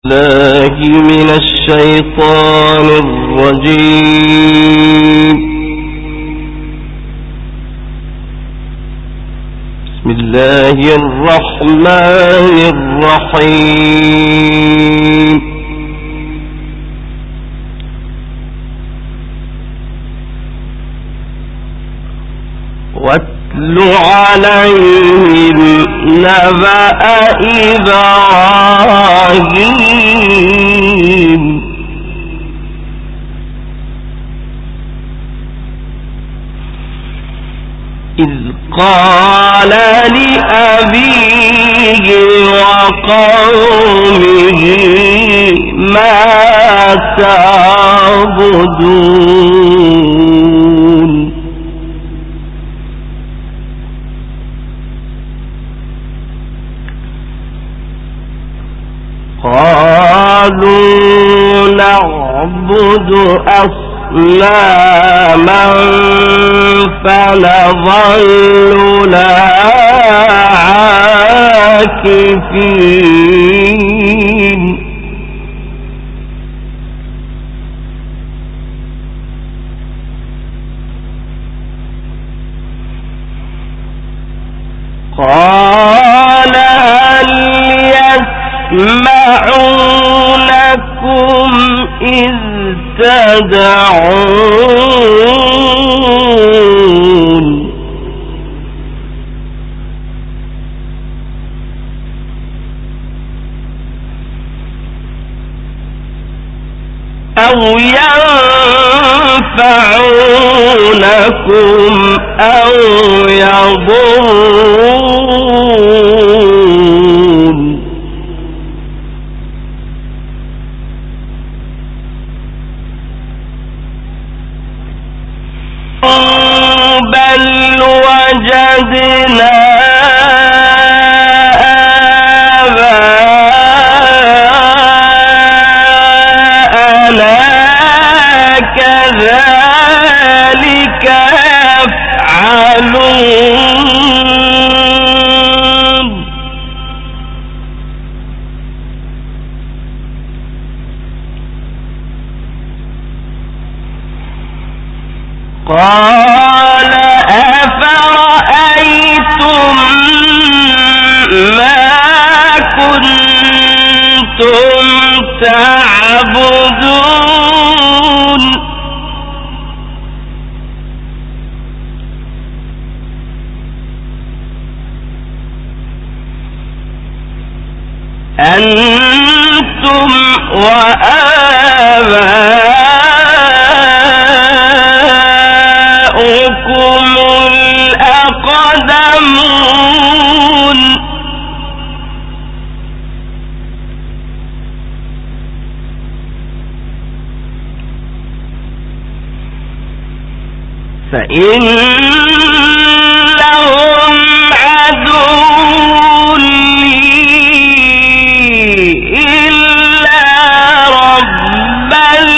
الله من الشيطان الرجيم. بسم الله الرحمن الرحيم. واتل عليهم نبأ إبراهيم إذ قال لأبيه وقومه ما تعبدون قالوا نعبد أصناما فنظل لها عاكفين قال هل يسمعونكم إذ تدعون أو ينفعونكم أو يضرون بل وجدنا آباءنا كذلك يفعلون قال أفرأيتم ما كنتم تعبدون أنتم وآباؤكم الأقدمون فإنهم عدو لي إلا رب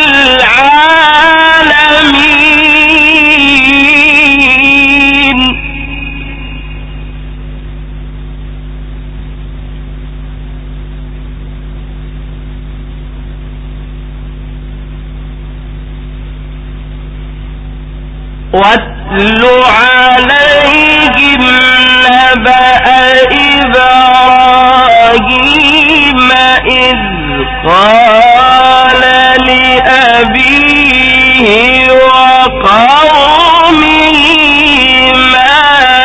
العالمين واتل عليهم نبأ إبراهيم إذ قال لأبيه وقومه ما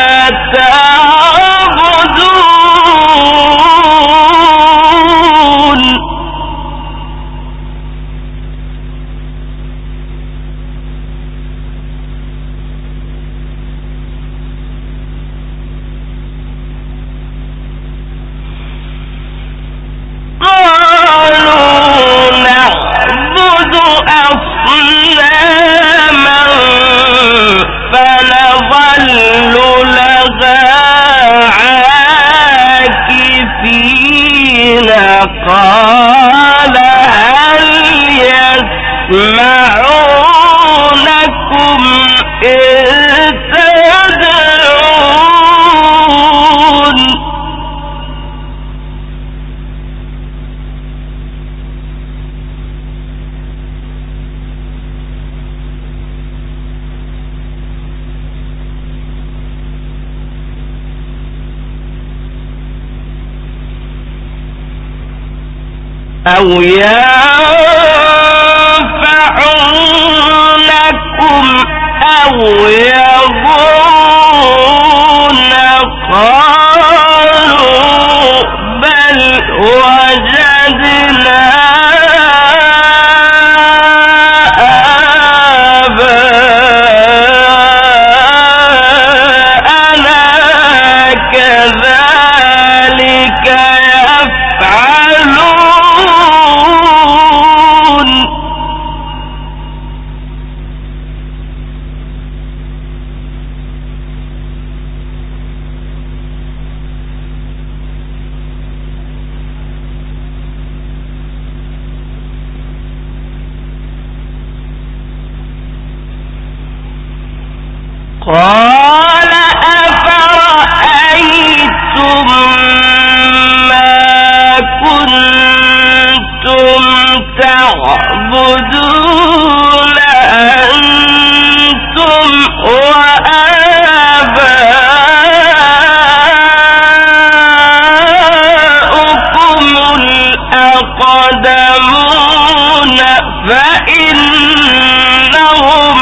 تعبدون قالوا نعبد أصناما فنظل لها عاكفين قال هل يسمعونكم إذ تدعون. أو ينفعونكم أو يضرون قالوا بل وجدنا قال أفرأيتم ما كنتم تعبدون أنتم وآباؤكم الأقدمون فإنهم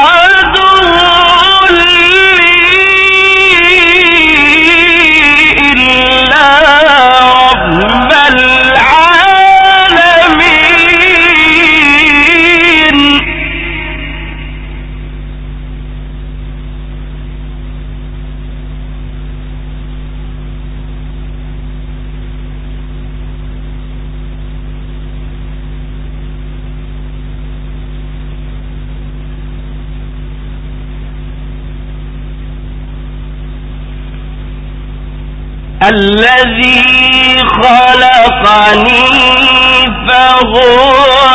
الذي خلقني فهو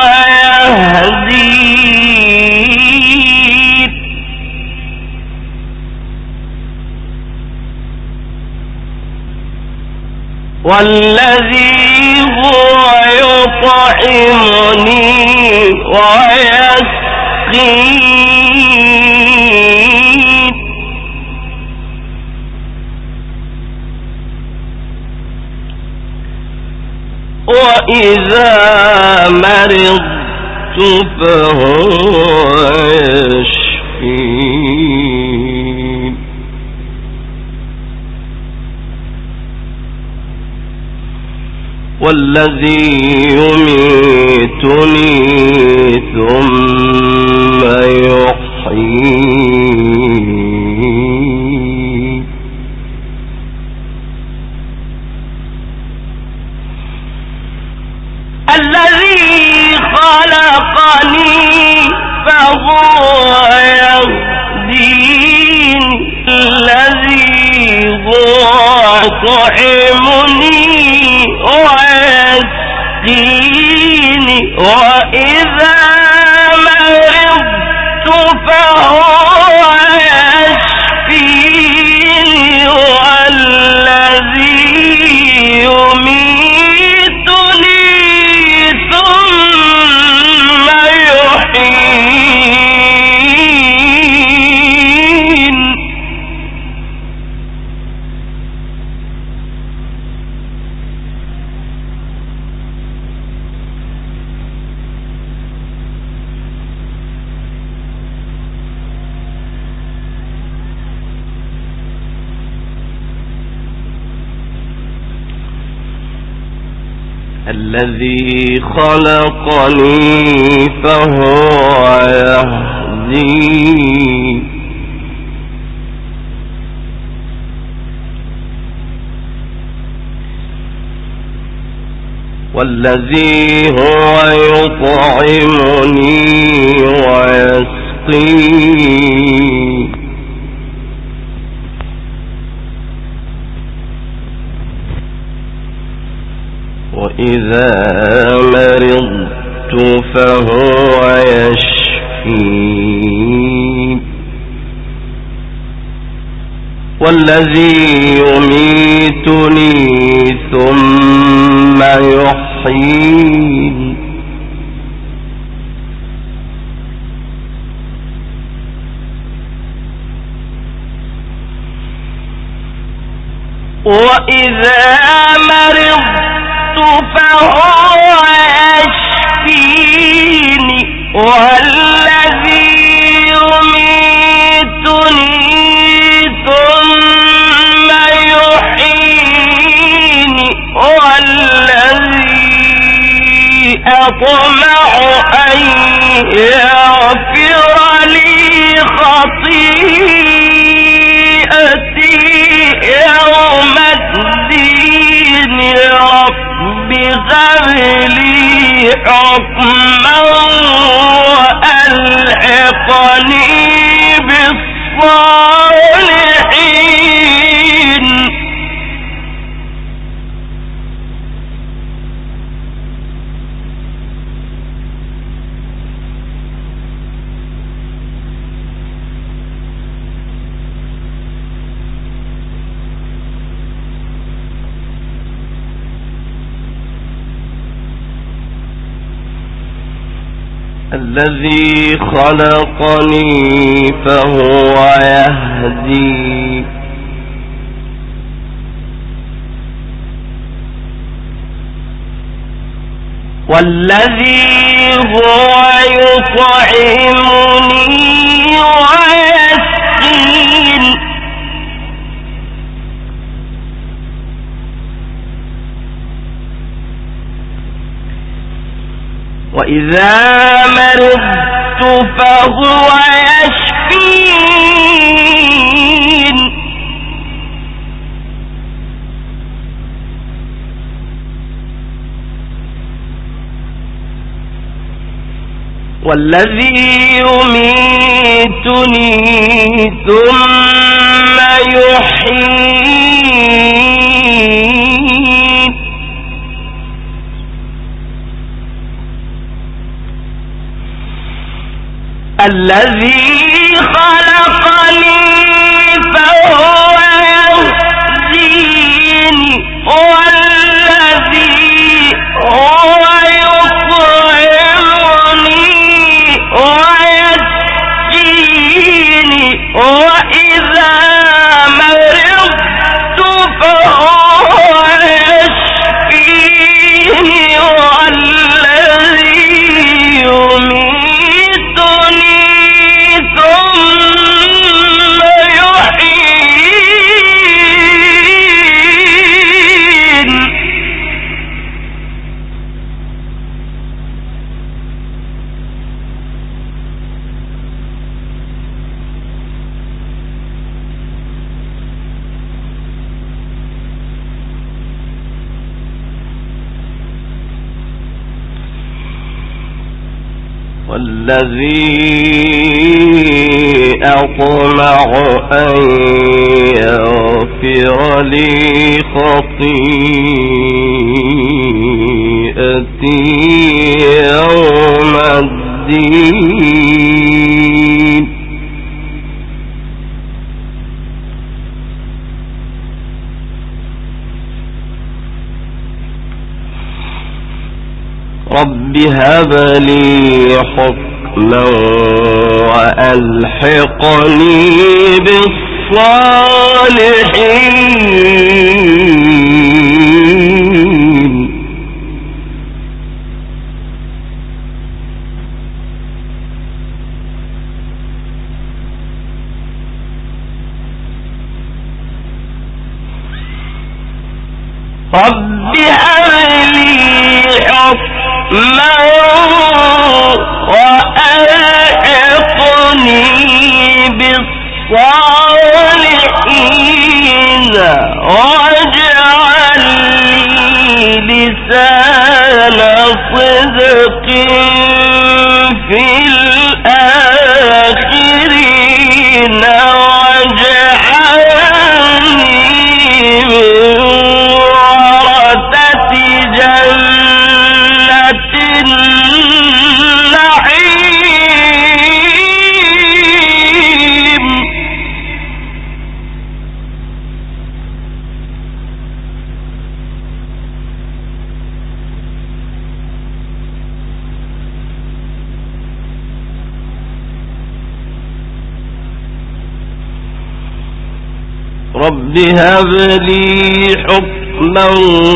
يهدين والذي هو يطعمني ويسقين وإذا مرضت فهو يشفين والذي يميتني ثم يحيين الذي خلقني فهو يهدين الذي هو يطعمني ويسقين وإذا مرضت فهو يشفين والذي يميتني ثم يحيين الذي خلقني فهو يهدين والذي هو يطعمني ويسقين وإذا مرضت فهو يشفين والذي يميتني ثم يحيين وإذا مرضت فهو أطمع أن يغفر لي خطيئتي يوم الدين رب هب لي حكما وألحقني بالصالحين. الذي خلقني فهو يهدي والذي هو يطعمني ويسقين وإذا مرضت فهو يشفين والذي يميتني ثم يحيين الذي خلقني فهو يهديني والذي هو يطعمني ويسقيني وإذا مرضت فهو يشفيني والذي يميتني ثم يحيين والذي أطمع أن يغفر لي خطيئتي يوم الدين رب هب لي حكما وألحقني بالصالحين رب هب لي حكما وألحقني بالصالحين واجعل لي لسان صدق في الآخرين واجعلني من ورثة جنة النعيم رب هب لي حكما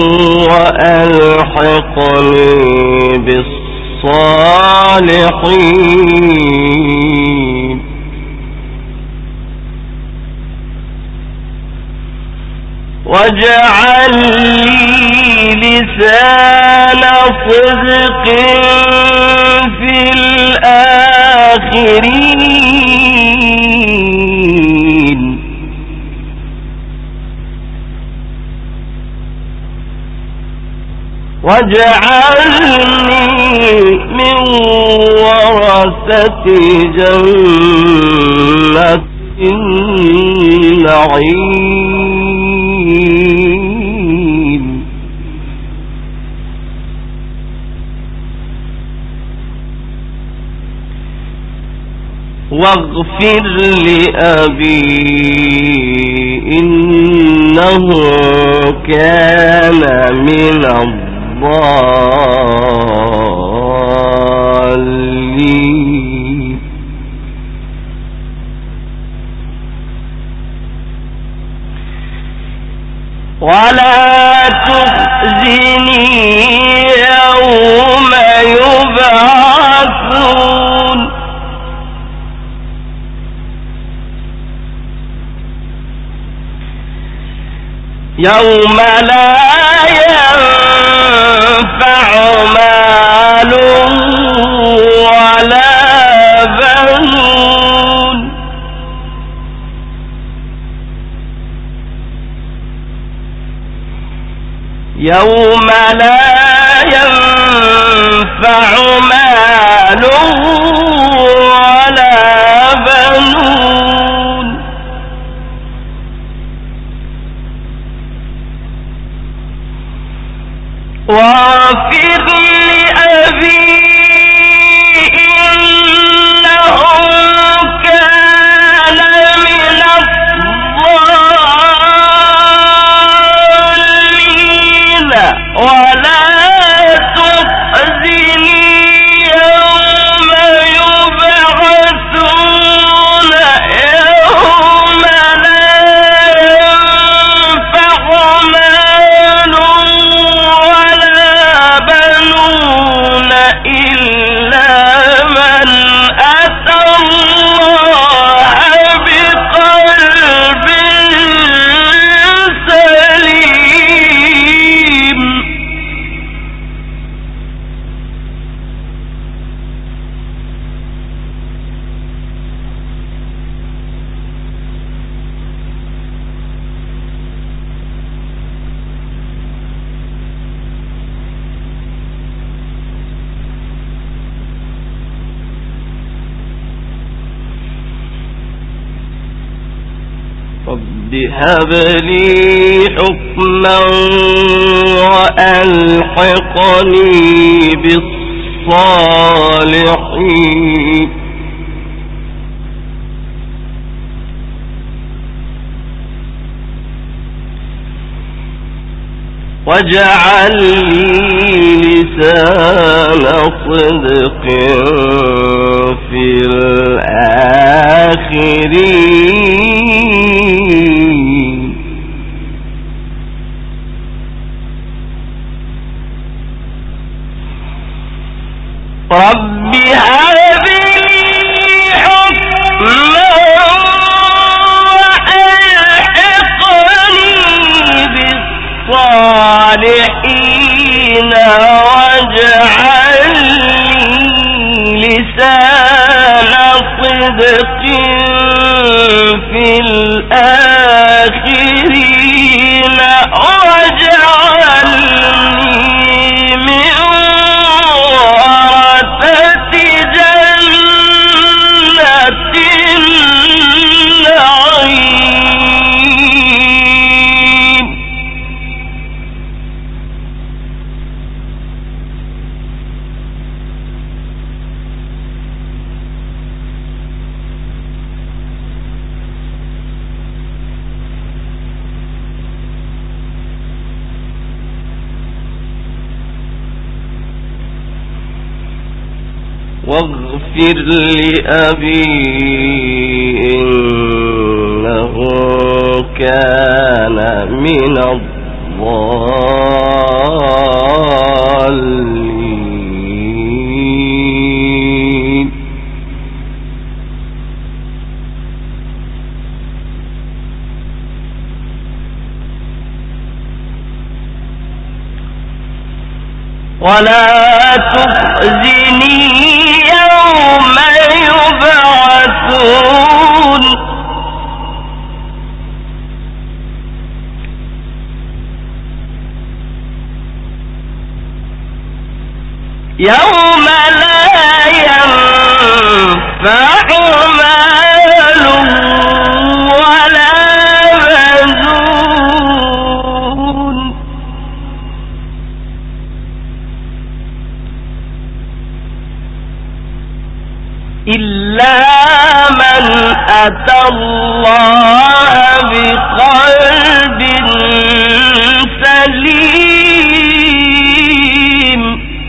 وألحقني بالصالحين واجعل لي لسان صدق في الآخرين واجعلني من ورثة جنة النعيم واغفر لأبي إنه كان من الضالين ولا تخزني يوم يبعثون يوم لا ينفع مال ولا بنون يوم لا ينفع مال ولا بنون واغفر لأبي إنه كان من الضالين ولا تخزني يوم يبعثون يوم لا ينفع مال ولا بنون إلا من أتى الله بقلب سليم رب هب لي حكما وألحقني بالصالحين واجعل لي لسان صدق في الآخرين رب هب لي حكما وألحقني بالصالحين واجعل لي لسان صدق في الآخرين واجعلني من ورثة جنة النعيم واغفر لأبي إنه كان من الضالين ولا تخزني يوم يبعثون يوم لا ينفع مال ولا بنون إلا من أتى الله بقلب سليم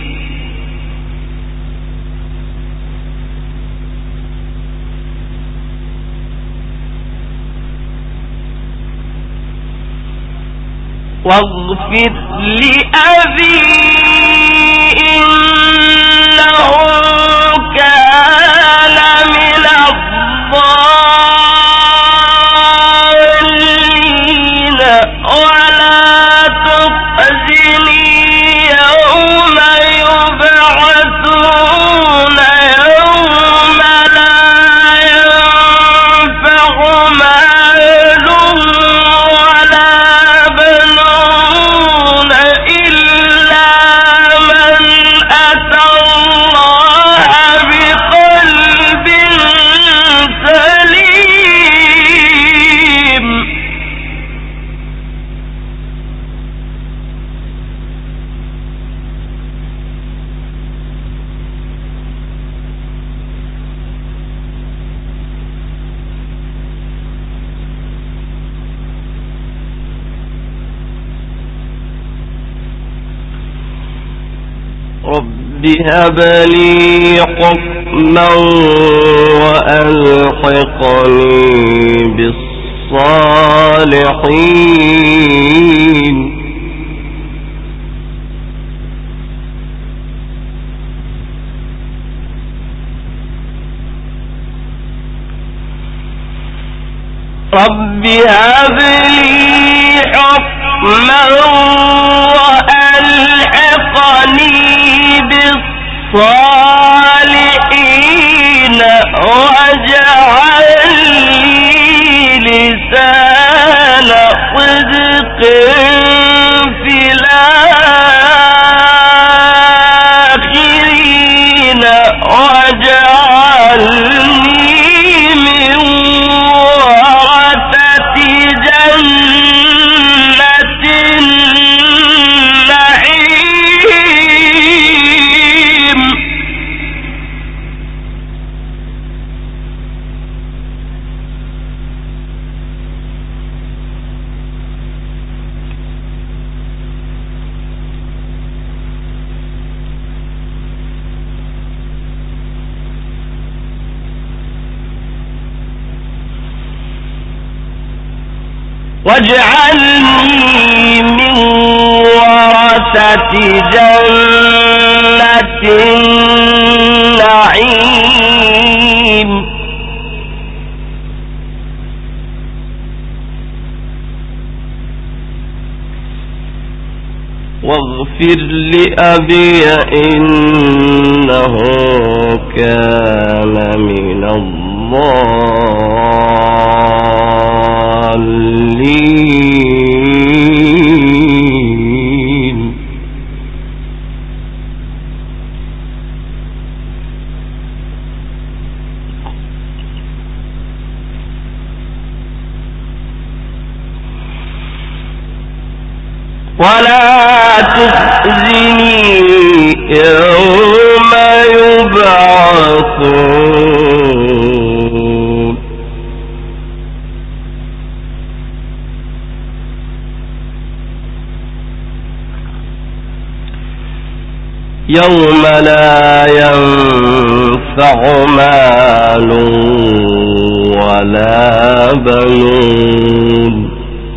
واغفر لأبي إنه كان من الضالين ولا تخزني يوم يبعثون يوم لا ينفع مال ولا بنون إلا من أتى الله بقلب سليم رب هب لي حكما وألحقني بالصالحين رب هب لي حكما وألحقني بالصالحين واجعل لي لسان صدق في الآخرين واجعلني من ورثة جنة النعيم واجعلني من ورثة جنة النعيم واغفر لأبي إنه كان من الضالين ولا تخزني يوم يبعثون يوم لا ينفع مال ولا بنون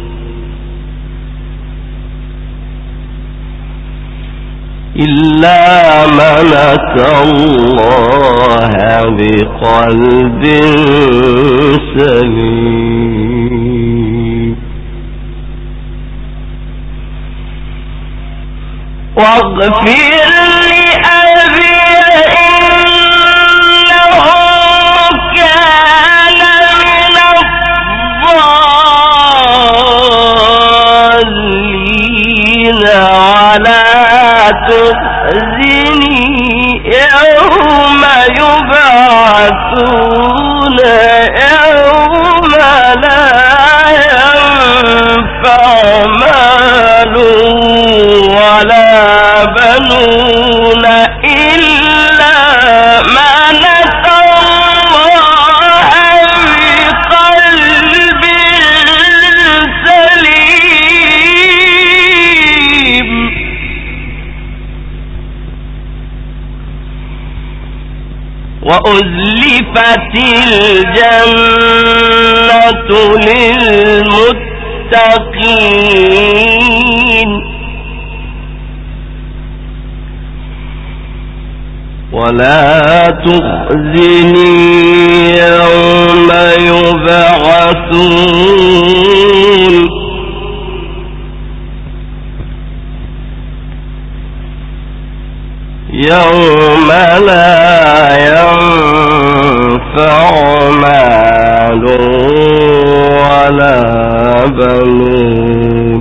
إلا من أتى الله بقلب سليم واغفر لأبي إنه كان من الضالين ولا تخزني يوم يبعثون يوم لا ينفع مال ولا بنون إلا من أتى الله بقلب سليم وأزلفت الجنة للمتقين ولا تخزني يوم يبعثون يوم لا ينفع مال ولا بنون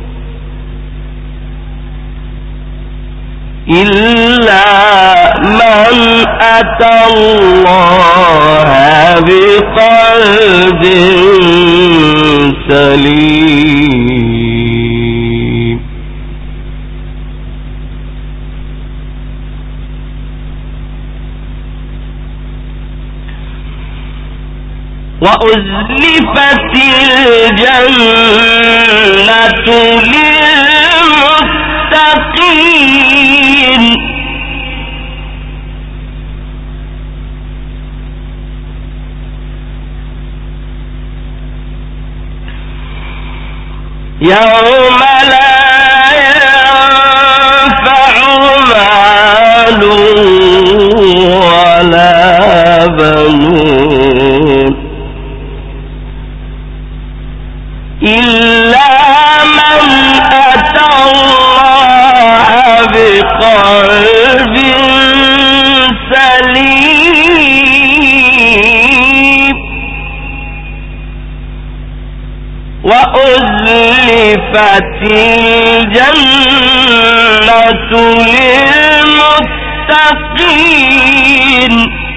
إلا من أتى الله بقلب سليم وأزلفت الجنة للمتقين يوم لا ينفع مال ولا بنون إلا من أتى الله بقلب سليم وأزلفت الجنة للمتقين